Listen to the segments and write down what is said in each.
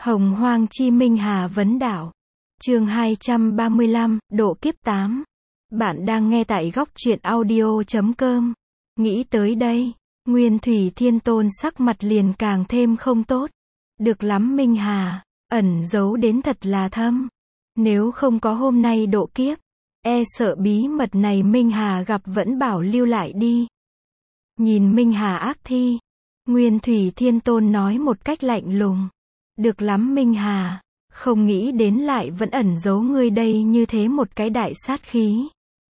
Hồng Hoang Chi Minh Hà Vấn Đảo. Chương 235, Độ Kiếp 8. Bạn đang nghe tại góc truyện audio.com. Nghĩ tới đây, Nguyên Thủy Thiên Tôn sắc mặt liền càng thêm không tốt. Được lắm Minh Hà, ẩn giấu đến thật là thâm. Nếu không có hôm nay độ kiếp, e sợ bí mật này Minh Hà gặp vẫn bảo lưu lại đi. Nhìn Minh Hà ác thi, Nguyên Thủy Thiên Tôn nói một cách lạnh lùng. Được lắm Minh Hà, không nghĩ đến lại vẫn ẩn giấu ngươi đây như thế một cái đại sát khí.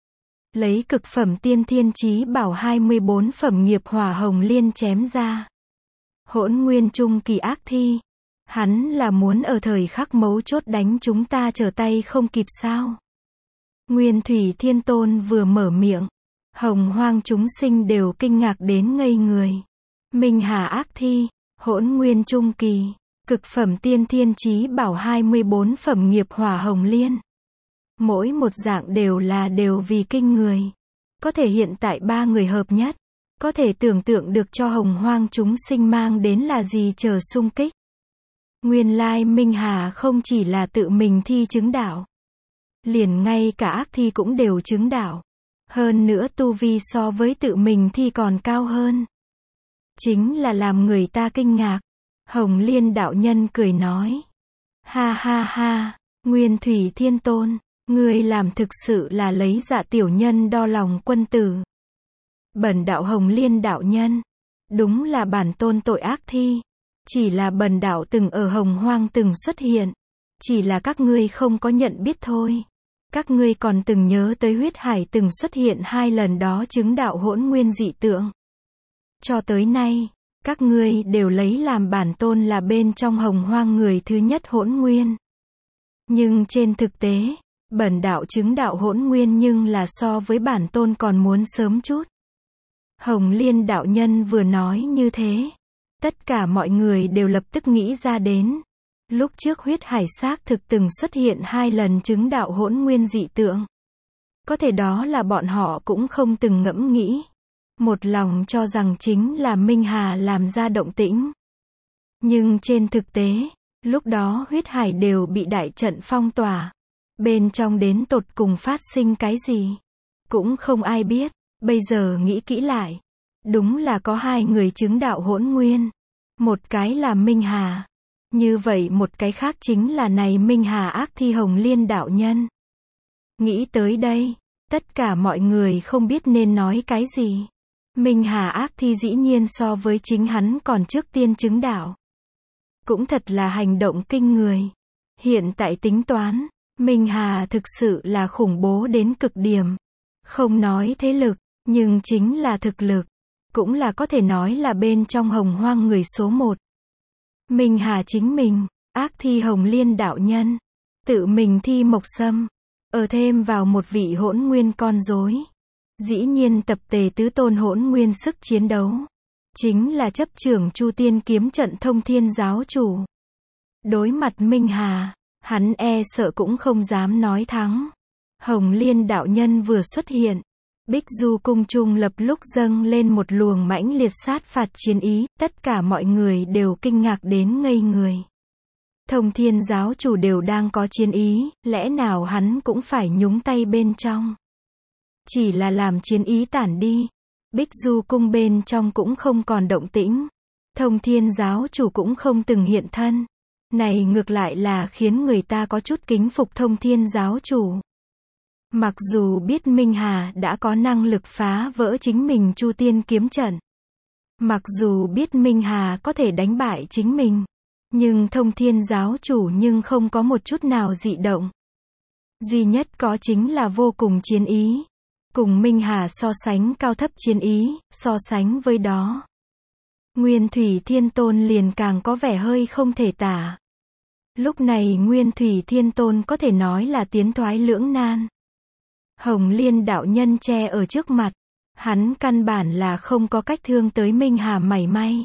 Lấy cực phẩm tiên thiên chí bảo 24 phẩm nghiệp hỏa hồng liên chém ra. Hỗn nguyên trung kỳ ác thi. Hắn là muốn ở thời khắc mấu chốt đánh chúng ta trở tay không kịp sao? Nguyên Thủy Thiên Tôn vừa mở miệng, hồng hoang chúng sinh đều kinh ngạc đến ngây người. Minh Hà ác thi, hỗn nguyên trung kỳ, cực phẩm tiên thiên chí bảo 24 phẩm nghiệp hỏa hồng liên. Mỗi một dạng đều vì kinh người. Có thể hiện tại ba người hợp nhất, có thể tưởng tượng được cho hồng hoang chúng sinh mang đến là gì chờ xung kích. Nguyên lai Minh Hà không chỉ là tự mình thi chứng đạo, liền ngay cả ác thi cũng đều chứng đạo. Hơn nữa tu vi so với tự mình thi còn cao hơn. Chính là làm người ta kinh ngạc. Hồng Liên đạo nhân cười nói. Ha ha ha, Nguyên Thủy Thiên Tôn, ngươi làm thực sự là lấy dạ tiểu nhân đo lòng quân tử. Bần đạo Hồng Liên đạo nhân, đúng là bản tôn tội ác thi. Chỉ là bần đạo từng ở hồng hoang từng xuất hiện. Chỉ là các ngươi không có nhận biết thôi. Các ngươi còn từng nhớ tới huyết hải từng xuất hiện 2 lần đó chứng đạo hỗn nguyên dị tượng. Cho tới nay, các ngươi đều lấy làm bản tôn là bên trong hồng hoang người thứ nhất hỗn nguyên. Nhưng trên thực tế, bần đạo chứng đạo hỗn nguyên nhưng là so với bản tôn còn muốn sớm chút. Hồng Liên đạo nhân vừa nói như thế, tất cả mọi người đều lập tức nghĩ ra đến. Lúc trước huyết hải xác thực từng xuất hiện 2 lần chứng đạo hỗn nguyên dị tượng. Có thể đó là bọn họ cũng không từng ngẫm nghĩ. Một lòng cho rằng chính là Minh Hà làm ra động tĩnh. Nhưng trên thực tế, lúc đó huyết hải đều bị đại trận phong tỏa. Bên trong đến tột cùng phát sinh cái gì? Cũng không ai biết. Bây giờ nghĩ kỹ lại. Đúng là có 2 người chứng đạo hỗn nguyên. Một cái là Minh Hà. Như vậy một cái khác chính là này Minh Hà ác thi Hồng Liên đạo nhân. Nghĩ tới đây, tất cả mọi người không biết nên nói cái gì. Minh Hà ác thi dĩ nhiên so với chính hắn còn trước tiên chứng đạo. Cũng thật là hành động kinh người. Hiện tại tính toán, Minh Hà thực sự là khủng bố đến cực điểm. Không nói thế lực, nhưng chính là thực lực. Cũng là có thể nói là bên trong hồng hoang người số 1. Minh Hà chính mình, ác thi Hồng Liên đạo nhân, tự mình thi mộc sâm, ở thêm vào một vị hỗn nguyên con rối. Dĩ nhiên tập tề tứ tôn hỗn nguyên sức chiến đấu. Chính là chấp trưởng Chu Tiên kiếm trận Thông Thiên giáo chủ. Đối mặt Minh Hà, hắn e sợ cũng không dám nói thắng. Hồng Liên đạo nhân vừa xuất hiện, Bích Du cung trung lập lúc dâng lên một luồng mãnh liệt sát phạt chiến ý, tất cả mọi người đều kinh ngạc đến ngây người. Thông Thiên giáo chủ đều đang có chiến ý, lẽ nào hắn cũng phải nhúng tay bên trong. Chỉ là làm chiến ý tản đi, Bích Du cung bên trong cũng không còn động tĩnh. Thông Thiên giáo chủ cũng không từng hiện thân. Này ngược lại là khiến người ta có chút kính phục Thông Thiên giáo chủ. Mặc dù biết Minh Hà đã có năng lực phá vỡ chính mình Chu Tiên kiếm trận. Mặc dù biết Minh Hà có thể đánh bại chính mình. Nhưng Thông Thiên giáo chủ nhưng không có một chút nào dị động. Duy nhất có chính là vô cùng chiến ý. Cùng Minh Hà so sánh cao thấp chiến ý, so sánh với đó. Nguyên Thủy Thiên Tôn liền càng có vẻ hơi không thể tả. Lúc này Nguyên Thủy Thiên Tôn có thể nói là tiến thoái lưỡng nan. Hồng Liên đạo nhân che ở trước mặt. Hắn căn bản là không có cách thương tới Minh Hà mảy may.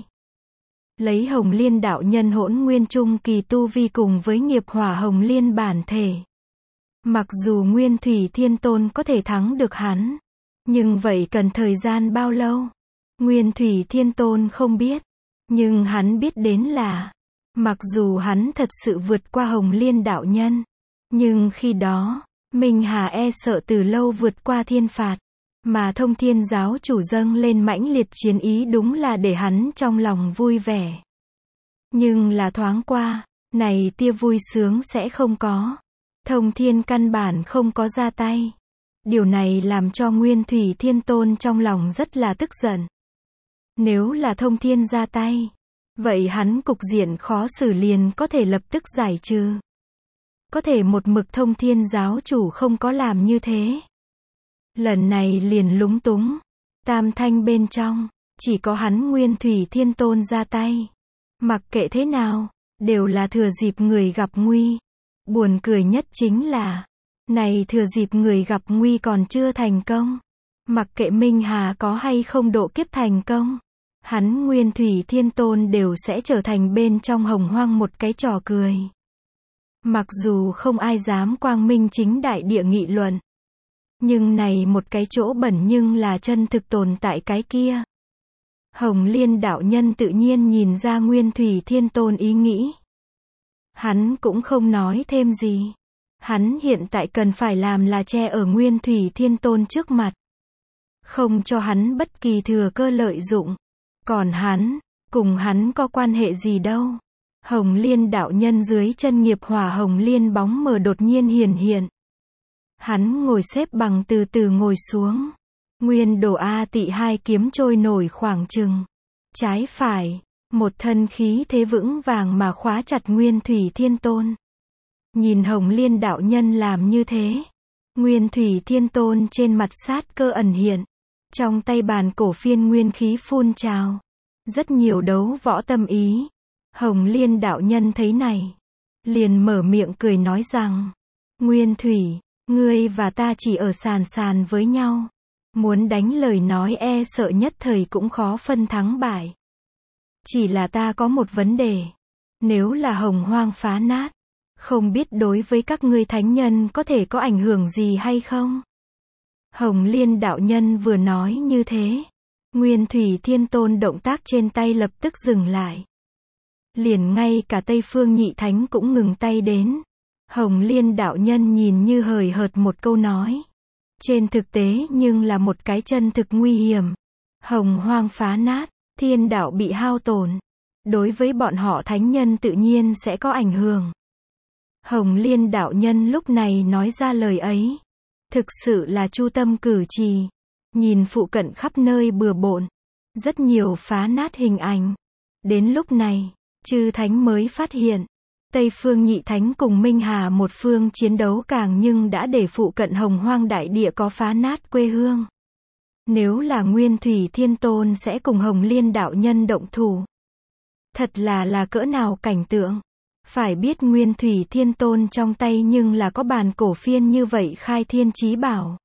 Lấy Hồng Liên đạo nhân hỗn nguyên trung kỳ tu vi cùng với nghiệp hỏa Hồng Liên bản thể. Mặc dù Nguyên Thủy Thiên Tôn có thể thắng được hắn. Nhưng vậy cần thời gian bao lâu? Nguyên Thủy Thiên Tôn không biết. Nhưng hắn biết đến là Mặc dù hắn thật sự vượt qua Hồng Liên đạo nhân, nhưng khi đó, Minh Hà e sợ từ lâu vượt qua thiên phạt, mà Thông Thiên giáo chủ dâng lên mãnh liệt chiến ý đúng là để hắn trong lòng vui vẻ. Nhưng là thoáng qua, này tia vui sướng sẽ không có. Thông Thiên căn bản không có ra tay. Điều này làm cho Nguyên Thủy Thiên Tôn trong lòng rất là tức giận. Nếu là Thông Thiên ra tay, vậy hắn cục diện khó xử liền có thể lập tức giải trừ. Có thể một mực Thông Thiên giáo chủ không có làm như thế. Lần này liền lúng túng. Tam thanh bên trong, chỉ có hắn Nguyên Thủy Thiên Tôn ra tay. Mặc kệ thế nào, đều là thừa dịp người gặp nguy. Buồn cười nhất chính là, này thừa dịp người gặp nguy còn chưa thành công. Mặc kệ Minh Hà có hay không độ kiếp thành công, hắn Nguyên Thủy Thiên Tôn đều sẽ trở thành bên trong hồng hoang một cái trò cười. Mặc dù không ai dám quang minh chính đại địa nghị luận, nhưng này một cái chỗ bẩn nhưng là chân thực tồn tại cái kia. Hồng Liên đạo nhân tự nhiên nhìn ra Nguyên Thủy Thiên Tôn ý nghĩ. Hắn cũng không nói thêm gì. Hắn hiện tại cần phải làm là che ở Nguyên Thủy Thiên Tôn trước mặt. Không cho hắn bất kỳ thừa cơ lợi dụng. Còn hắn, cùng hắn có quan hệ gì đâu. Hồng Liên đạo nhân dưới chân nghiệp hỏa Hồng Liên bóng mờ đột nhiên hiển hiện. Hắn ngồi xếp bằng từ từ ngồi xuống. Nguyên Đồ A Tị hai kiếm trôi nổi khoảng chừng. Trái phải, một thân khí thế vững vàng mà khóa chặt Nguyên Thủy Thiên Tôn. Nhìn Hồng Liên đạo nhân làm như thế. Nguyên Thủy Thiên Tôn trên mặt sát cơ ẩn hiện. Trong tay bàn cổ phiên nguyên khí phun trào. Rất nhiều đấu võ tâm ý. Hồng Liên đạo nhân thấy này. Liền mở miệng cười nói rằng. Nguyên Thủy, ngươi và ta chỉ ở sàn với nhau. Muốn đánh lời nói e sợ nhất thời cũng khó phân thắng bại. Chỉ là ta có một vấn đề. Nếu là hồng hoang phá nát, không biết đối với các ngươi thánh nhân có thể có ảnh hưởng gì hay không? Hồng Liên đạo nhân vừa nói như thế. Nguyên Thủy Thiên Tôn động tác trên tay lập tức dừng lại. Liền ngay cả Tây Phương Nhị Thánh cũng ngừng tay đến. Hồng Liên đạo nhân nhìn như hời hợt một câu nói. Trên thực tế nhưng là một cái chân thực nguy hiểm. Hồng hoang phá nát, thiên đạo bị hao tổn. Đối với bọn họ thánh nhân tự nhiên sẽ có ảnh hưởng. Hồng Liên đạo nhân lúc này nói ra lời ấy. Thực sự là chu tâm cử chỉ. Nhìn phụ cận khắp nơi bừa bộn. Rất nhiều phá nát hình ảnh. Đến lúc này, chư thánh mới phát hiện. Tây Phương Nhị Thánh cùng Minh Hà một phương chiến đấu càng nhưng đã để phụ cận hồng hoang đại địa có phá nát quê hương. Nếu là Nguyên Thủy Thiên Tôn sẽ cùng Hồng Liên đạo nhân động thủ. Thật là cỡ nào cảnh tượng. Phải biết Nguyên Thủy Thiên Tôn trong tay nhưng là có bàn cổ phiên như vậy khai thiên chí bảo.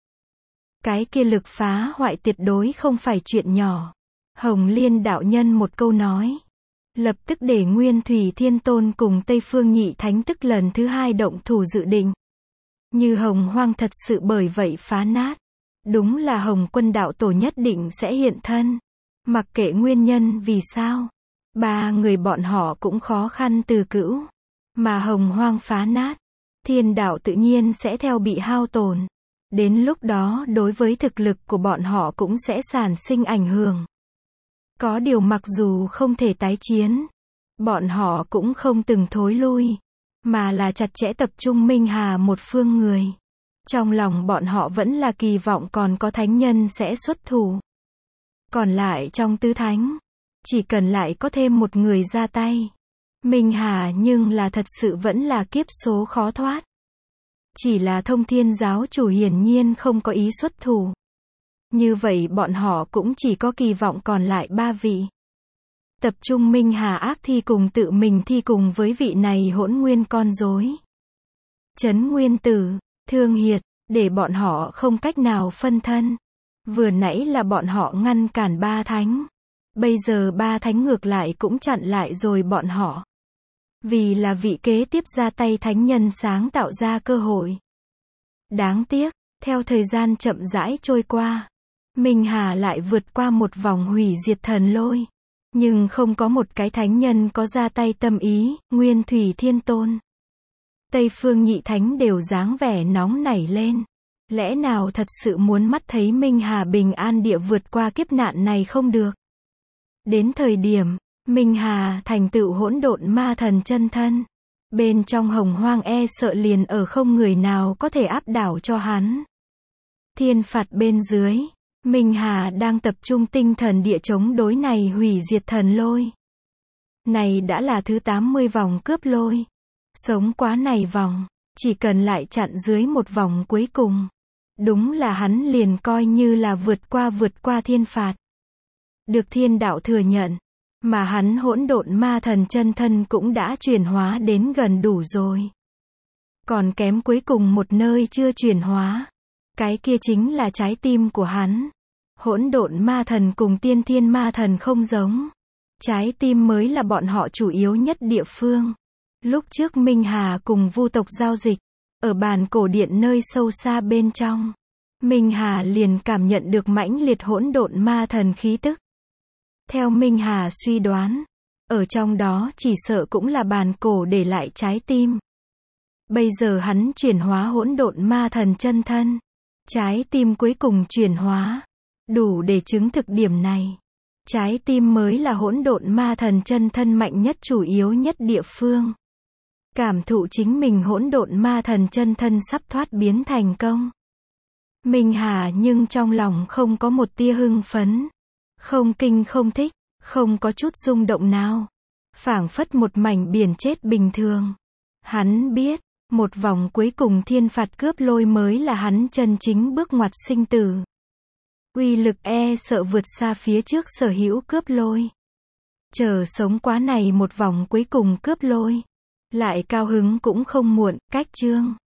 Cái kia lực phá hoại tuyệt đối không phải chuyện nhỏ. Hồng Liên đạo nhân một câu nói. Lập tức để Nguyên Thủy Thiên Tôn cùng Tây Phương Nhị Thánh tức lần thứ hai động thủ dự định. Như hồng hoang thật sự bởi vậy phá nát. Đúng là Hồng Quân đạo tổ nhất định sẽ hiện thân. Mặc kệ nguyên nhân vì sao. Ba người bọn họ cũng khó khăn từ cữu. Mà hồng hoang phá nát. Thiên đạo tự nhiên sẽ theo bị hao tổn. Đến lúc đó đối với thực lực của bọn họ cũng sẽ sản sinh ảnh hưởng. Có điều mặc dù không thể tái chiến, bọn họ cũng không từng thối lui, mà là chặt chẽ tập trung Minh Hà một phương người. Trong lòng bọn họ vẫn là kỳ vọng còn có thánh nhân sẽ xuất thủ. Còn lại trong tứ thánh, chỉ cần lại có thêm một người ra tay. Minh Hà nhưng là thật sự vẫn là kiếp số khó thoát. Chỉ là Thông Thiên giáo chủ hiển nhiên không có ý xuất thủ. Như vậy bọn họ cũng chỉ có kỳ vọng còn lại ba vị. Tập trung Minh Hà ác thi cùng tự mình thi cùng với vị này hỗn nguyên con rối. Trấn Nguyên Tử, Thương Hiệt, để bọn họ không cách nào phân thân. Vừa nãy là bọn họ ngăn cản ba thánh. Bây giờ ba thánh ngược lại cũng chặn lại rồi bọn họ. Vì là vị kế tiếp ra tay thánh nhân sáng tạo ra cơ hội. Đáng tiếc, theo thời gian chậm rãi trôi qua. Minh Hà lại vượt qua một vòng hủy diệt thần lôi. Nhưng không có một cái thánh nhân có ra tay tâm ý, Nguyên Thủy Thiên Tôn. Tây Phương Nhị Thánh đều dáng vẻ nóng nảy lên. Lẽ nào thật sự muốn mắt thấy Minh Hà bình an địa vượt qua kiếp nạn này không được? Đến thời điểm, Minh Hà thành tựu hỗn độn ma thần chân thân. Bên trong hồng hoang e sợ liền ở không người nào có thể áp đảo cho hắn. Thiên phạt bên dưới, Minh Hà đang tập trung tinh thần địa chống đối này hủy diệt thần lôi. Này đã là thứ 80 vòng cướp lôi. Sống quá này vòng, chỉ cần lại chặn dưới một vòng cuối cùng. Đúng là hắn liền coi như là vượt qua thiên phạt. Được thiên đạo thừa nhận, mà hắn hỗn độn ma thần chân thân cũng đã chuyển hóa đến gần đủ rồi. Còn kém cuối cùng một nơi chưa chuyển hóa. Cái kia chính là trái tim của hắn. Hỗn độn ma thần cùng tiên thiên ma thần không giống. Trái tim mới là bọn họ chủ yếu nhất địa phương. Lúc trước Minh Hà cùng Vu tộc giao dịch, ở bàn cổ điện nơi sâu xa bên trong, Minh Hà liền cảm nhận được mãnh liệt hỗn độn ma thần khí tức. Theo Minh Hà suy đoán, ở trong đó chỉ sợ cũng là bàn cổ để lại trái tim. Bây giờ hắn chuyển hóa hỗn độn ma thần chân thân, trái tim cuối cùng chuyển hóa, đủ để chứng thực điểm này. Trái tim mới là hỗn độn ma thần chân thân mạnh nhất chủ yếu nhất địa phương. Cảm thụ chính mình hỗn độn ma thần chân thân sắp thoát biến thành công. Minh Hà nhưng trong lòng không có một tia hưng phấn, không kinh không thích, không có chút rung động nào. Phảng phất một mảnh biển chết bình thường. Hắn biết, một vòng cuối cùng thiên phạt cướp lôi mới là hắn chân chính bước ngoặt sinh tử. Uy lực e sợ vượt xa phía trước sở hữu cướp lôi. Chờ sống quá này một vòng cuối cùng cướp lôi. Lại cao hứng cũng không muộn, cách chương.